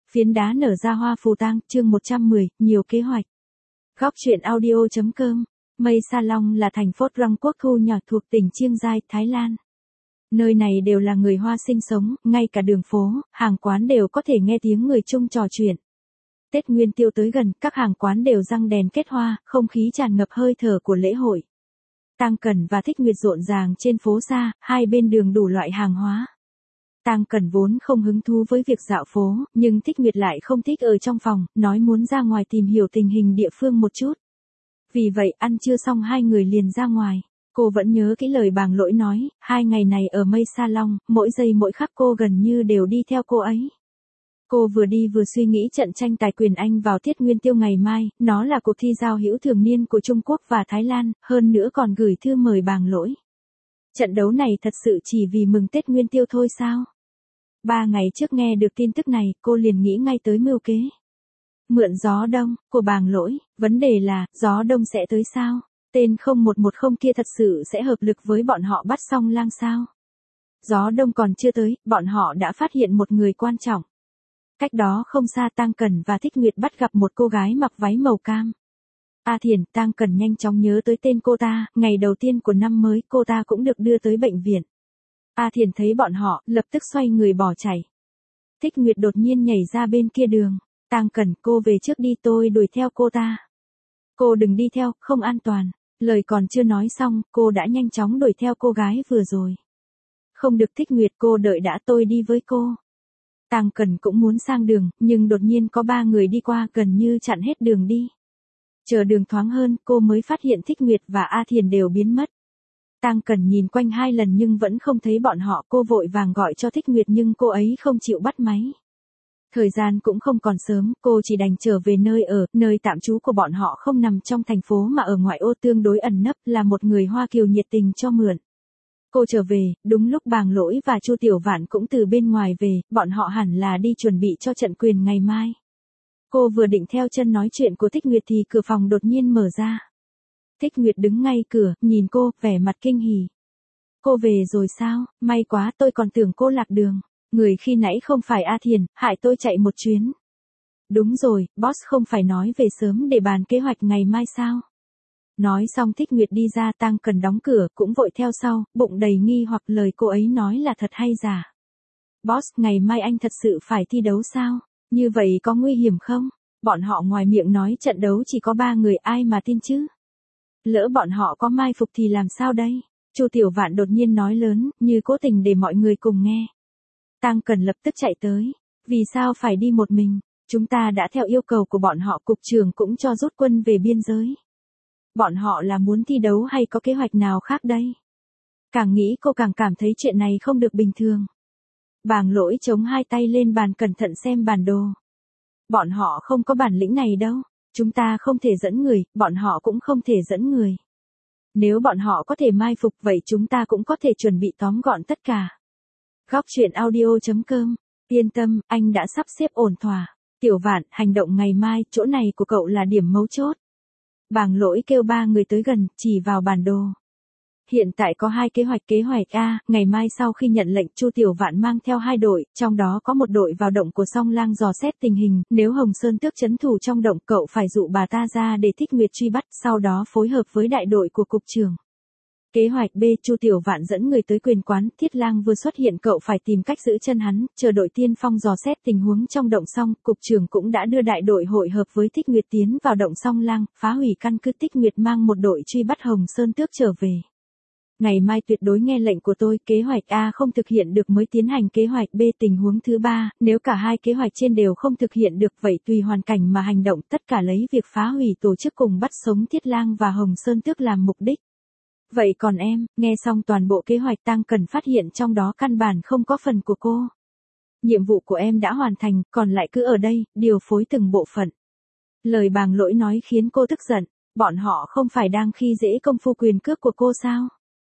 Phiến đá nở ra hoa phù tang, chương 110, nhiều kế hoạch. Góc truyện audio.com. Mây Sa Long là thành phố Rang quốc thu nhỏ thuộc tỉnh Chiang Rai, Thái Lan. Nơi này đều là người Hoa sinh sống, ngay cả đường phố, hàng quán đều có thể nghe tiếng người Trung trò chuyện. Tết Nguyên Tiêu tới gần, các hàng quán đều răng đèn kết hoa, không khí tràn ngập hơi thở của lễ hội. Tang Cẩn và Thích Nguyệt rộn ràng trên phố xa, hai bên đường đủ loại hàng hóa. Tang Cẩn vốn không hứng thú với việc dạo phố, nhưng Thích Nguyệt lại không thích ở trong phòng, nói muốn ra ngoài tìm hiểu tình hình địa phương một chút. Vì vậy ăn trưa xong hai người liền ra ngoài. Cô vẫn nhớ cái lời Bàng Lỗi nói, 2 ngày này ở Mây Sa Long, mỗi giây mỗi khắc cô gần như đều đi theo cô ấy. Cô vừa đi vừa suy nghĩ trận tranh tài quyền Anh vào Tiết Nguyên Tiêu ngày mai, nó là cuộc thi giao hữu thường niên của Trung Quốc và Thái Lan, hơn nữa còn gửi thư mời Bàng Lỗi. Trận đấu này thật sự chỉ vì mừng Tết Nguyên Tiêu thôi sao? 3 ngày trước nghe được tin tức này, cô liền nghĩ ngay tới mưu kế. Mượn gió đông, của Bàng Lỗi, vấn đề là, gió đông sẽ tới sao? Tên 0110 kia thật sự sẽ hợp lực với bọn họ bắt Song Lang sao? Gió đông còn chưa tới, bọn họ đã phát hiện một người quan trọng. Cách đó không xa Tang Cẩn và Thích Nguyệt bắt gặp một cô gái mặc váy màu cam. A Thiền, Tang Cẩn nhanh chóng nhớ tới tên cô ta, ngày đầu tiên của năm mới cô ta cũng được đưa tới bệnh viện. A Thiền thấy bọn họ, lập tức xoay người bỏ chạy. Thích Nguyệt đột nhiên nhảy ra bên kia đường. Tang Cẩn, cô về trước đi, tôi đuổi theo cô ta. Cô đừng đi theo, không an toàn. Lời còn chưa nói xong, cô đã nhanh chóng đuổi theo cô gái vừa rồi. Không được Thích Nguyệt, cô đợi đã, tôi đi với cô. Tang Cẩn cũng muốn sang đường, nhưng đột nhiên có 3 người đi qua gần như chặn hết đường đi. Chờ đường thoáng hơn, cô mới phát hiện Thích Nguyệt và A Thiền đều biến mất. Tang Cẩn nhìn quanh 2 lần nhưng vẫn không thấy bọn họ, cô vội vàng gọi cho Thích Nguyệt nhưng cô ấy không chịu bắt máy. Thời gian cũng không còn sớm, cô chỉ đành trở về nơi ở, nơi tạm trú của bọn họ không nằm trong thành phố mà ở ngoại ô tương đối ẩn nấp, là một người Hoa Kiều nhiệt tình cho mượn. Cô trở về, đúng lúc Bàng Lỗi và Chu Tiểu Vạn cũng từ bên ngoài về, bọn họ hẳn là đi chuẩn bị cho trận quyền ngày mai. Cô vừa định theo chân nói chuyện của Thích Nguyệt thì cửa phòng đột nhiên mở ra. Thích Nguyệt đứng ngay cửa, nhìn cô, vẻ mặt kinh hỉ. Cô về rồi sao, may quá, tôi còn tưởng cô lạc đường. Người khi nãy không phải A Thiền, hại tôi chạy một chuyến. Đúng rồi, boss không phải nói về sớm để bàn kế hoạch ngày mai sao? Nói xong Thích Nguyệt đi ra, Tang Cẩn đóng cửa, cũng vội theo sau, bụng đầy nghi hoặc lời cô ấy nói là thật hay giả. Boss, ngày mai anh thật sự phải thi đấu sao? Như vậy có nguy hiểm không? Bọn họ ngoài miệng nói trận đấu chỉ có 3 người, ai mà tin chứ? Lỡ bọn họ có mai phục thì làm sao đây? Chu Tiểu Vạn đột nhiên nói lớn, như cố tình để mọi người cùng nghe. Tang Cẩn lập tức chạy tới. Vì sao phải đi một mình? Chúng ta đã theo yêu cầu của bọn họ, cục trưởng cũng cho rút quân về biên giới. Bọn họ là muốn thi đấu hay có kế hoạch nào khác đây? Càng nghĩ cô càng cảm thấy chuyện này không được bình thường. Bàng Lỗi chống 2 tay lên bàn cẩn thận xem bản đồ. Bọn họ không có bản lĩnh này đâu. Chúng ta không thể dẫn người, bọn họ cũng không thể dẫn người. Nếu bọn họ có thể mai phục vậy chúng ta cũng có thể chuẩn bị tóm gọn tất cả. Góc truyện audio.com. Yên tâm, anh đã sắp xếp ổn thỏa. Tiểu Vạn, hành động ngày mai, chỗ này của cậu là điểm mấu chốt. Bàng Lỗi kêu 3 người tới gần, chỉ vào bản đồ. Hiện tại có 2 kế hoạch. Kế hoạch A, ngày mai sau khi nhận lệnh, Chu Tiểu Vạn mang theo 2 đội, trong đó có một đội vào động của Song Lang dò xét tình hình, nếu Hồng Sơn Tước trấn thủ trong động, cậu phải dụ bà ta ra để Thích Nguyệt truy bắt, sau đó phối hợp với đại đội của cục trưởng. Kế hoạch B, Chu Tiểu Vạn dẫn người tới quyền quán, Thiết Lang vừa xuất hiện, cậu phải tìm cách giữ chân hắn, chờ đội tiên phong dò xét tình huống trong động xong, cục trưởng cũng đã đưa đại đội hội hợp với Thích Nguyệt tiến vào động Song Lang, phá hủy căn cứ. Thích Nguyệt mang một đội truy bắt Hồng Sơn Tước trở về. Ngày mai tuyệt đối nghe lệnh của tôi, kế hoạch A không thực hiện được mới tiến hành kế hoạch B. Tình huống thứ 3, nếu cả 2 kế hoạch trên đều không thực hiện được vậy tùy hoàn cảnh mà hành động, tất cả lấy việc phá hủy tổ chức cùng bắt sống Thiết Lang và Hồng Sơn Tước làm mục đích. Vậy còn em, nghe xong toàn bộ kế hoạch, Tang Cẩn phát hiện trong đó căn bản không có phần của cô. Nhiệm vụ của em đã hoàn thành, còn lại cứ ở đây, điều phối từng bộ phận. Lời Bàng Lỗi nói khiến cô tức giận, bọn họ không phải đang khi dễ công phu quyền cước của cô sao?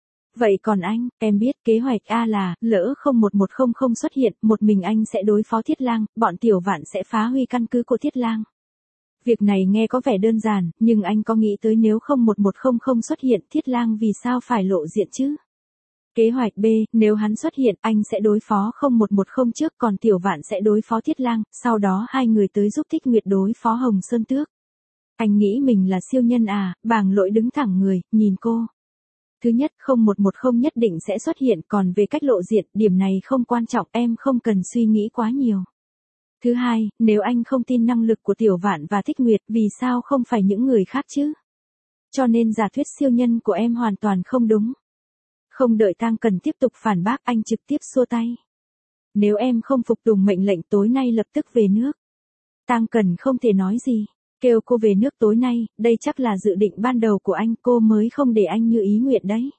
Vậy còn anh, em biết kế hoạch A là, lỡ 0110 xuất hiện, một mình anh sẽ đối phó Thiết Lang, bọn Tiểu Vạn sẽ phá hủy căn cứ của Thiết Lang. Việc này nghe có vẻ đơn giản, nhưng anh có nghĩ tới nếu 0110 xuất hiện, Thiết Lang vì sao phải lộ diện chứ? Kế hoạch B, nếu hắn xuất hiện, anh sẽ đối phó 0110 trước, còn Tiểu Vạn sẽ đối phó Thiết Lang, sau đó hai người tới giúp Thích Nguyệt đối phó Hồng Sơn Tước. Anh nghĩ mình là siêu nhân à? Bàng Lỗi đứng thẳng người, nhìn cô. Thứ nhất, 0110 nhất định sẽ xuất hiện, còn về cách lộ diện, điểm này không quan trọng, em không cần suy nghĩ quá nhiều. Thứ hai, nếu anh không tin năng lực của Tiểu Vạn và Thích Nguyệt, vì sao không phải những người khác chứ? Cho nên giả thuyết siêu nhân của em hoàn toàn không đúng. Không đợi Tang Cần tiếp tục phản bác, anh trực tiếp xua tay. Nếu em không phục tùng mệnh lệnh tối nay lập tức về nước. Tang Cần không thể nói gì. Kêu cô về nước tối nay, đây chắc là dự định ban đầu của anh, cô mới không để anh như ý nguyện đấy.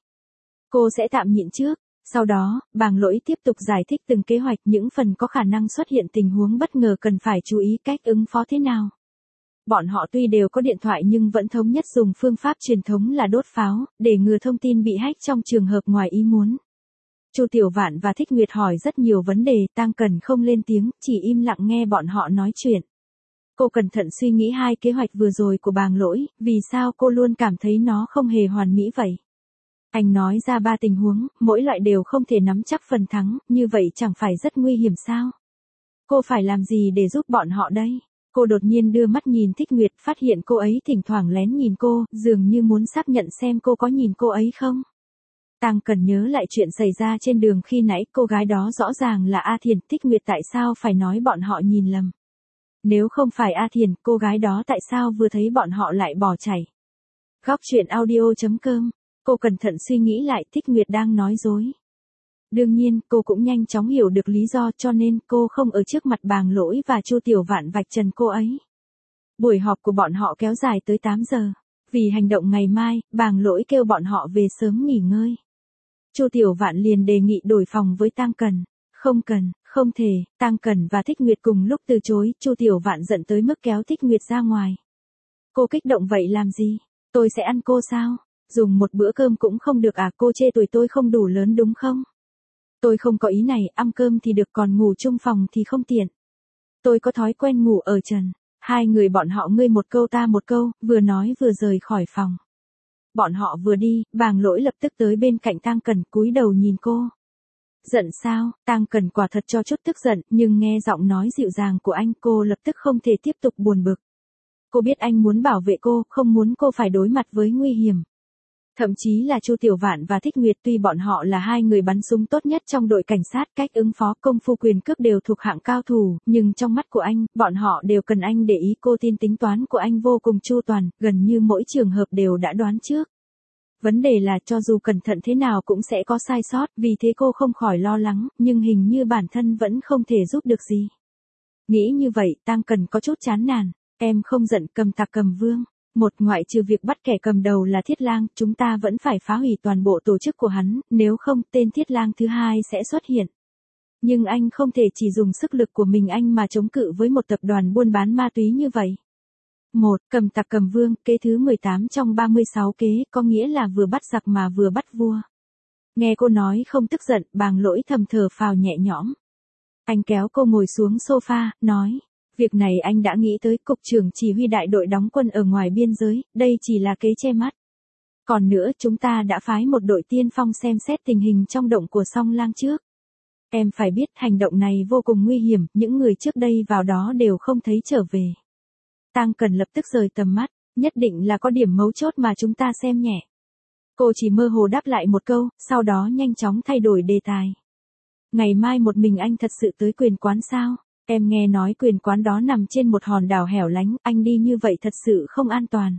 Cô sẽ tạm nhịn trước. Sau đó, Bàng Lỗi tiếp tục giải thích từng kế hoạch, những phần có khả năng xuất hiện tình huống bất ngờ cần phải chú ý cách ứng phó thế nào. Bọn họ tuy đều có điện thoại nhưng vẫn thống nhất dùng phương pháp truyền thống là đốt pháo, để ngừa thông tin bị hack trong trường hợp ngoài ý muốn. Chu Tiểu Vạn và Thích Nguyệt hỏi rất nhiều vấn đề, Tang Cần không lên tiếng, chỉ im lặng nghe bọn họ nói chuyện. Cô cẩn thận suy nghĩ hai kế hoạch vừa rồi của Bàng Lỗi, vì sao cô luôn cảm thấy nó không hề hoàn mỹ vậy. Anh nói ra 3 tình huống, mỗi loại đều không thể nắm chắc phần thắng, như vậy chẳng phải rất nguy hiểm sao? Cô phải làm gì để giúp bọn họ đây? Cô đột nhiên đưa mắt nhìn Thích Nguyệt, phát hiện cô ấy thỉnh thoảng lén nhìn cô, dường như muốn xác nhận xem cô có nhìn cô ấy không. Tang Cần nhớ lại chuyện xảy ra trên đường khi nãy, cô gái đó rõ ràng là A Thiền, Thích Nguyệt tại sao phải nói bọn họ nhìn lầm. Nếu không phải A Thiền, cô gái đó tại sao vừa thấy bọn họ lại bỏ chạy. Góc truyện audio.com. Cô cẩn thận suy nghĩ lại, Thích Nguyệt đang nói dối. Đương nhiên, cô cũng nhanh chóng hiểu được lý do, cho nên cô không ở trước mặt Bàng Lỗi và Chu Tiểu Vạn vạch trần cô ấy. Buổi họp của bọn họ kéo dài tới 8 giờ. Vì hành động ngày mai, Bàng Lỗi kêu bọn họ về sớm nghỉ ngơi. Chu Tiểu Vạn liền đề nghị đổi phòng với Tang Cần. Không cần, không thể. Tang Cần và Thích Nguyệt cùng lúc từ chối, Chu Tiểu Vạn giận tới mức kéo Thích Nguyệt ra ngoài. Cô kích động vậy làm gì? Tôi sẽ ăn cô sao? Dùng một bữa cơm cũng không được à? Cô chê tuổi tôi không đủ lớn đúng không? Tôi không có ý này, ăn cơm thì được, còn ngủ chung phòng thì không tiện. Tôi có thói quen ngủ ở trần. Hai người bọn họ ngươi một câu ta một câu, vừa nói vừa rời khỏi phòng. Bọn họ vừa đi, Bàng Lỗi lập tức tới bên cạnh Tang Cần, cúi đầu nhìn cô. Giận sao? Tang Cần quả thật cho chút tức giận, nhưng nghe giọng nói dịu dàng của anh, cô lập tức không thể tiếp tục buồn bực. Cô biết anh muốn bảo vệ cô, không muốn cô phải đối mặt với nguy hiểm. Thậm chí là Chu Tiểu Vạn và Thích Nguyệt, tuy bọn họ là hai người bắn súng tốt nhất trong đội cảnh sát, cách ứng phó, công phu quyền cước đều thuộc hạng cao thủ, nhưng trong mắt của anh, bọn họ đều cần anh để ý. Cô tin tính toán của anh vô cùng chu toàn, gần như mỗi trường hợp đều đã đoán trước. Vấn đề là cho dù cẩn thận thế nào cũng sẽ có sai sót, vì thế cô không khỏi lo lắng, nhưng hình như bản thân vẫn không thể giúp được gì. Nghĩ như vậy, Tang Cần có chút chán nản. Em không giận, cầm tặc cầm vương. Một, ngoại trừ việc bắt kẻ cầm đầu là Thiết Lang, chúng ta vẫn phải phá hủy toàn bộ tổ chức của hắn, nếu không, tên Thiết Lang thứ hai sẽ xuất hiện. Nhưng anh không thể chỉ dùng sức lực của mình anh mà chống cự với một tập đoàn buôn bán ma túy như vậy. Một, cầm tặc cầm vương, kế thứ 18 trong 36 kế, có nghĩa là vừa bắt giặc mà vừa bắt vua. Nghe cô nói không tức giận, Bàng Lỗi thầm thở phào nhẹ nhõm. Anh kéo cô ngồi xuống sofa, nói. Việc này anh đã nghĩ tới, cục trưởng chỉ huy đại đội đóng quân ở ngoài biên giới, đây chỉ là kế che mắt. Còn nữa, chúng ta đã phái một đội tiên phong xem xét tình hình trong động của Song Lang trước. Em phải biết hành động này vô cùng nguy hiểm, những người trước đây vào đó đều không thấy trở về. Tang Cần lập tức rời tầm mắt, nhất định là có điểm mấu chốt mà chúng ta xem nhẹ. Cô chỉ mơ hồ đáp lại một câu, sau đó nhanh chóng thay đổi đề tài. Ngày mai một mình anh thật sự tới quyền quán sao? Em nghe nói quyền quán đó nằm trên một hòn đảo hẻo lánh, anh đi như vậy thật sự không an toàn.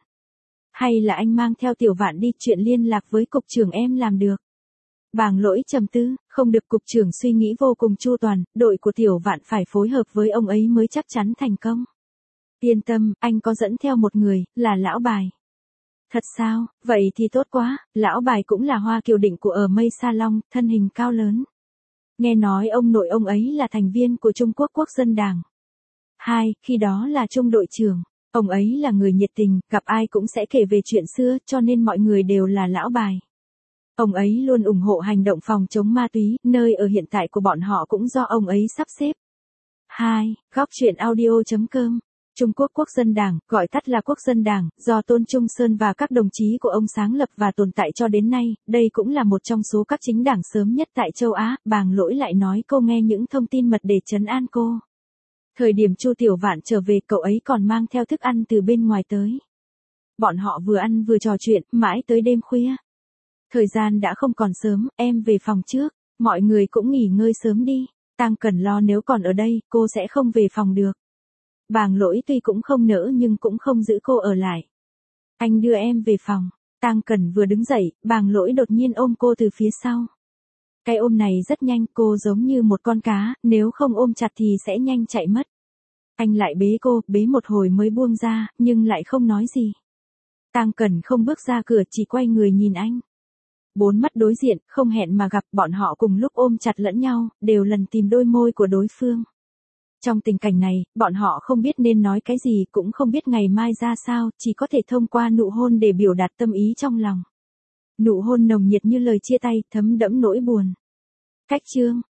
Hay là anh mang theo Tiểu Vạn đi, chuyện liên lạc với cục trưởng em làm được. Bàng Lỗi trầm tư, không được. Cục trưởng suy nghĩ vô cùng chu toàn, đội của Tiểu Vạn phải phối hợp với ông ấy mới chắc chắn thành công. Yên tâm, anh có dẫn theo một người, là Lão Bài. Thật sao? Vậy thì tốt quá, Lão Bài cũng là Hoa Kiều Định của ở Mây Sa Long, thân hình cao lớn. Nghe nói ông nội ông ấy là thành viên của Trung Quốc Quốc dân Đảng. 2, khi đó là trung đội trưởng. Ông ấy là người nhiệt tình, gặp ai cũng sẽ kể về chuyện xưa, cho nên mọi người đều là Lão Bài. Ông ấy luôn ủng hộ hành động phòng chống ma túy, nơi ở hiện tại của bọn họ cũng do ông ấy sắp xếp. 2, góc truyện audio.com Trung Quốc Quốc dân Đảng, gọi tắt là Quốc dân Đảng, do Tôn Trung Sơn và các đồng chí của ông sáng lập và tồn tại cho đến nay, đây cũng là một trong số các chính đảng sớm nhất tại châu Á. Bàng Lỗi lại nói cô nghe những thông tin mật để trấn an cô. Thời điểm Chu Tiểu Vạn trở về, cậu ấy còn mang theo thức ăn từ bên ngoài tới. Bọn họ vừa ăn vừa trò chuyện, mãi tới đêm khuya. Thời gian đã không còn sớm, em về phòng trước, mọi người cũng nghỉ ngơi sớm đi. Tang Cẩn lo nếu còn ở đây, cô sẽ không về phòng được. Bàng Lỗi tuy cũng không nỡ nhưng cũng không giữ cô ở lại. Anh đưa em về phòng. Tang Cẩn vừa đứng dậy, Bàng Lỗi đột nhiên ôm cô từ phía sau. Cái ôm này rất nhanh, cô giống như một con cá, nếu không ôm chặt thì sẽ nhanh chạy mất. Anh lại bế cô, bế một hồi mới buông ra, nhưng lại không nói gì. Tang Cẩn không bước ra cửa, chỉ quay người nhìn anh. Bốn mắt đối diện, không hẹn mà gặp, bọn họ cùng lúc ôm chặt lẫn nhau, đều lần tìm đôi môi của đối phương. Trong tình cảnh này, bọn họ không biết nên nói cái gì, cũng không biết ngày mai ra sao, chỉ có thể thông qua nụ hôn để biểu đạt tâm ý trong lòng. Nụ hôn nồng nhiệt như lời chia tay, thấm đẫm nỗi buồn. Cách chương